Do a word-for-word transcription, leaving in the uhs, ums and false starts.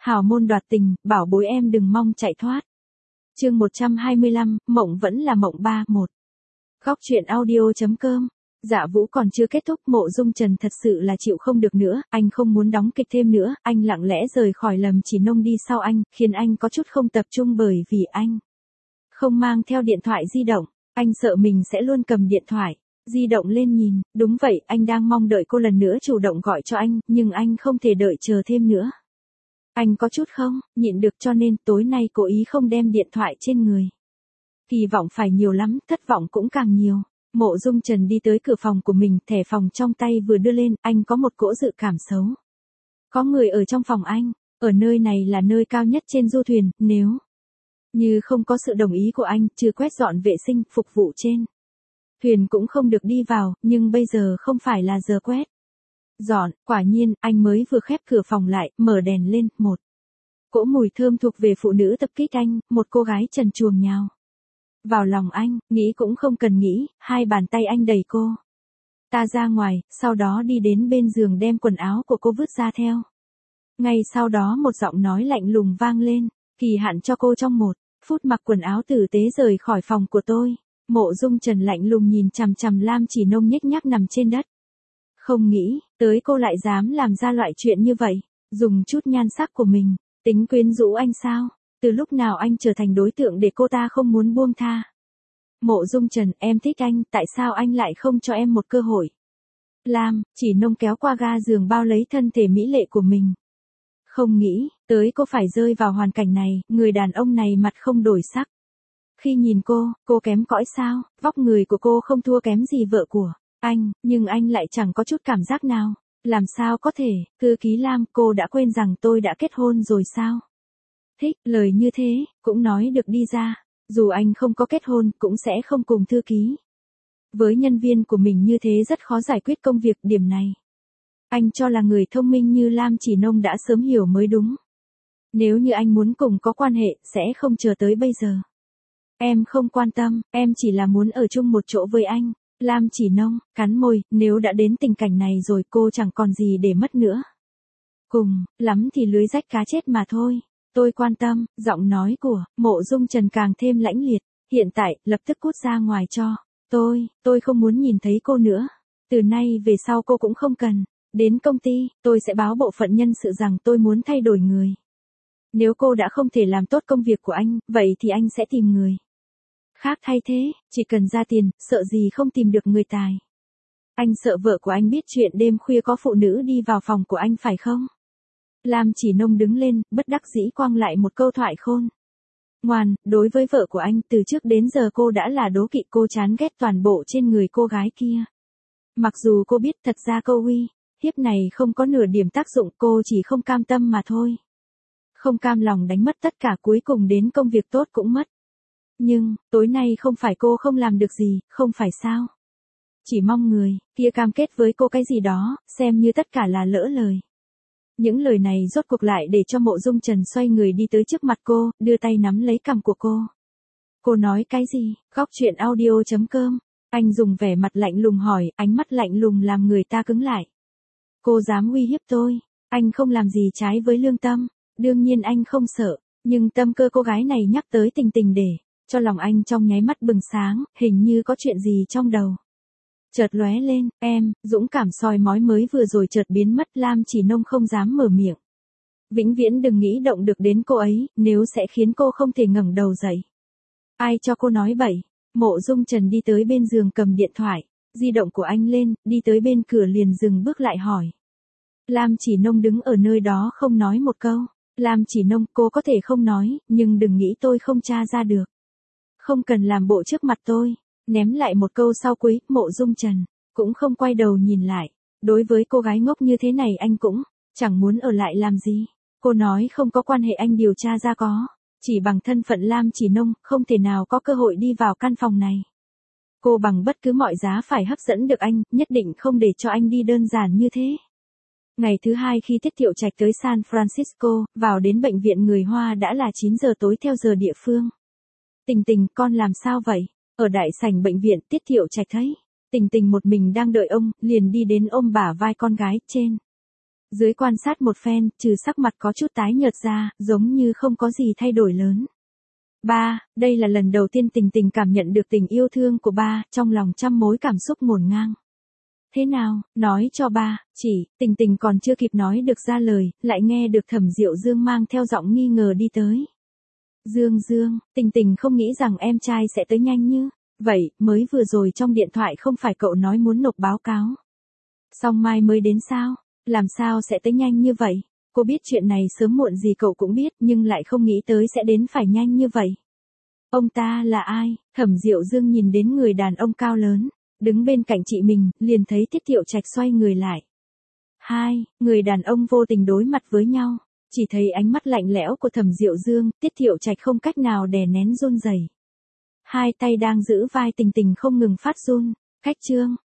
Hào môn đoạt tình, bảo bối em đừng mong chạy thoát. Chương một trăm hai mươi lăm, mộng vẫn là mộng ba, một. Góc truyện audio chấm com. Dạ Vũ còn chưa kết thúc, Mộ Dung Trần thật sự là chịu không được nữa, anh không muốn đóng kịch thêm nữa, anh lặng lẽ rời khỏi Lâm Chỉ Nông đi sau anh, khiến anh có chút không tập trung bởi vì anh không mang theo điện thoại di động, anh sợ mình sẽ luôn cầm điện thoại di động lên nhìn, đúng vậy, anh đang mong đợi cô lần nữa chủ động gọi cho anh, nhưng anh không thể đợi chờ thêm nữa. Anh có chút không nhịn được cho nên tối nay cố ý không đem điện thoại trên người. Kỳ vọng phải nhiều lắm, thất vọng cũng càng nhiều. Mộ Dung Trần đi tới cửa phòng của mình, thẻ phòng trong tay vừa đưa lên, anh có một cỗ dự cảm xấu. Có người ở trong phòng anh, ở nơi này là nơi cao nhất trên du thuyền, nếu như không có sự đồng ý của anh, chưa quét dọn vệ sinh, phục vụ trên thuyền cũng không được đi vào, nhưng bây giờ không phải là giờ quét dọn, quả nhiên, anh mới vừa khép cửa phòng lại, mở đèn lên, một cỗ mùi thơm thuộc về phụ nữ tập kích anh, một cô gái trần truồng nhào vào lòng anh, nghĩ cũng không cần nghĩ, hai bàn tay anh đẩy cô ta ra ngoài, sau đó đi đến bên giường đem quần áo của cô vứt ra theo. Ngay sau đó một giọng nói lạnh lùng vang lên, kỳ hạn cho cô trong một phút mặc quần áo tử tế rời khỏi phòng của tôi. Mộ Dung Trần lạnh lùng nhìn chằm chằm Lam Chỉ Nông nhếch nhác nằm trên đất. Không nghĩ tới cô lại dám làm ra loại chuyện như vậy, dùng chút nhan sắc của mình, tính quyến rũ anh sao? Từ lúc nào anh trở thành đối tượng để cô ta không muốn buông tha? Mộ Dung Trần, em thích anh, tại sao anh lại không cho em một cơ hội? Lam Chỉ Nông kéo qua ga giường bao lấy thân thể mỹ lệ của mình. Không nghĩ tới cô phải rơi vào hoàn cảnh này, người đàn ông này mặt không đổi sắc. Khi nhìn cô, cô kém cỏi sao? Vóc người của cô không thua kém gì vợ của anh, nhưng anh lại chẳng có chút cảm giác nào. Làm sao có thể? Thư ký Lam, cô đã quên rằng tôi đã kết hôn rồi sao? Thích, lời như thế, cũng nói được đi ra. Dù anh không có kết hôn, cũng sẽ không cùng thư ký. Với nhân viên của mình như thế rất khó giải quyết công việc, điểm này anh cho là người thông minh như Lam Chỉ Nông đã sớm hiểu mới đúng. Nếu như anh muốn cùng có quan hệ, sẽ không chờ tới bây giờ. Em không quan tâm, em chỉ là muốn ở chung một chỗ với anh. Lam Chỉ Nông cắn môi, nếu đã đến tình cảnh này rồi cô chẳng còn gì để mất nữa. Cùng lắm thì lưới rách cá chết mà thôi. Tôi quan tâm, giọng nói của Mộ Dung Trần càng thêm lãnh liệt. Hiện tại, lập tức cút ra ngoài cho tôi, tôi không muốn nhìn thấy cô nữa. Từ nay về sau cô cũng không cần đến công ty, tôi sẽ báo bộ phận nhân sự rằng tôi muốn thay đổi người. Nếu cô đã không thể làm tốt công việc của anh, vậy thì anh sẽ tìm người khác thay thế, chỉ cần ra tiền, sợ gì không tìm được người tài. Anh sợ vợ của anh biết chuyện đêm khuya có phụ nữ đi vào phòng của anh phải không? Lam Chỉ Nông đứng lên, bất đắc dĩ quăng lại một câu thoại khôn ngoan, đối với vợ của anh, từ trước đến giờ cô đã là đố kỵ, cô chán ghét toàn bộ trên người cô gái kia. Mặc dù cô biết thật ra câu uy hiếp này không có nửa điểm tác dụng, cô chỉ không cam tâm mà thôi. Không cam lòng đánh mất tất cả, cuối cùng đến công việc tốt cũng mất. Nhưng, tối nay không phải cô không làm được gì, không phải sao? Chỉ mong người kia cam kết với cô cái gì đó, xem như tất cả là lỡ lời. Những lời này rốt cuộc lại để cho Mộ Dung Trần xoay người đi tới trước mặt cô, đưa tay nắm lấy cằm của cô. Cô nói cái gì? Góc truyện audio chấm com. Anh dùng vẻ mặt lạnh lùng hỏi, ánh mắt lạnh lùng làm người ta cứng lại. Cô dám uy hiếp tôi? Anh không làm gì trái với lương tâm. Đương nhiên anh không sợ, nhưng tâm cơ cô gái này nhắc tới Tình Tình để cho lòng anh trong nháy mắt bừng sáng, hình như có chuyện gì trong đầu chợt lóe lên. Em, dũng cảm soi mói mới vừa rồi chợt biến mất. Lam Chỉ Nông không dám mở miệng. Vĩnh viễn đừng nghĩ động được đến cô ấy, nếu sẽ khiến cô không thể ngẩng đầu dậy. Ai cho cô nói bậy? Mộ Dung Trần đi tới bên giường cầm điện thoại di động của anh lên, đi tới bên cửa liền dừng bước lại hỏi. Lam Chỉ Nông đứng ở nơi đó không nói một câu. Lam Chỉ Nông, cô có thể không nói, nhưng đừng nghĩ tôi không tra ra được. Không cần làm bộ trước mặt tôi. Ném lại một câu sau cuối, Mộ Dung Trần cũng không quay đầu nhìn lại. Đối với cô gái ngốc như thế này anh cũng chẳng muốn ở lại làm gì. Cô nói không có quan hệ, anh điều tra ra có. Chỉ bằng thân phận Lam Chỉ Nông, không thể nào có cơ hội đi vào căn phòng này. Cô bằng bất cứ mọi giá phải hấp dẫn được anh, nhất định không để cho anh đi đơn giản như thế. Ngày thứ hai khi Tiết Thiệu Trạch tới San Francisco, vào đến bệnh viện người Hoa đã là chín giờ tối theo giờ địa phương. Tình Tình, con làm sao vậy? Ở đại sảnh bệnh viện, Tiết Thiệu Trạch thấy Tình Tình một mình đang đợi ông, liền đi đến ôm bả vai con gái trên Dưới quan sát một phen, trừ sắc mặt có chút tái nhợt ra, giống như không có gì thay đổi lớn. Ba, đây là lần đầu tiên Tình Tình cảm nhận được tình yêu thương của ba, trong lòng trăm mối cảm xúc ngổn ngang. Thế nào, nói cho ba, chỉ, Tình Tình còn chưa kịp nói được ra lời, lại nghe được Thẩm Diệu Dương mang theo giọng nghi ngờ đi tới. Dương Dương, Tình Tình không nghĩ rằng em trai sẽ tới nhanh như vậy, mới vừa rồi trong điện thoại không phải cậu nói muốn nộp báo cáo. Xong mai mới đến sao, làm sao sẽ tới nhanh như vậy? Cô biết chuyện này sớm muộn gì cậu cũng biết, nhưng lại không nghĩ tới sẽ đến phải nhanh như vậy. Ông ta là ai? Thẩm Diệu Dương nhìn đến người đàn ông cao lớn, đứng bên cạnh chị mình, liền thấy Tiết Thiệu Trạch xoay người lại. Hai, người đàn ông vô tình đối mặt với nhau, chỉ thấy ánh mắt lạnh lẽo của Thẩm Diệu Dương, Tiết Thiệu Trạch không cách nào đè nén run rẩy. Hai tay đang giữ vai Tình Tình không ngừng phát run. Khách trương,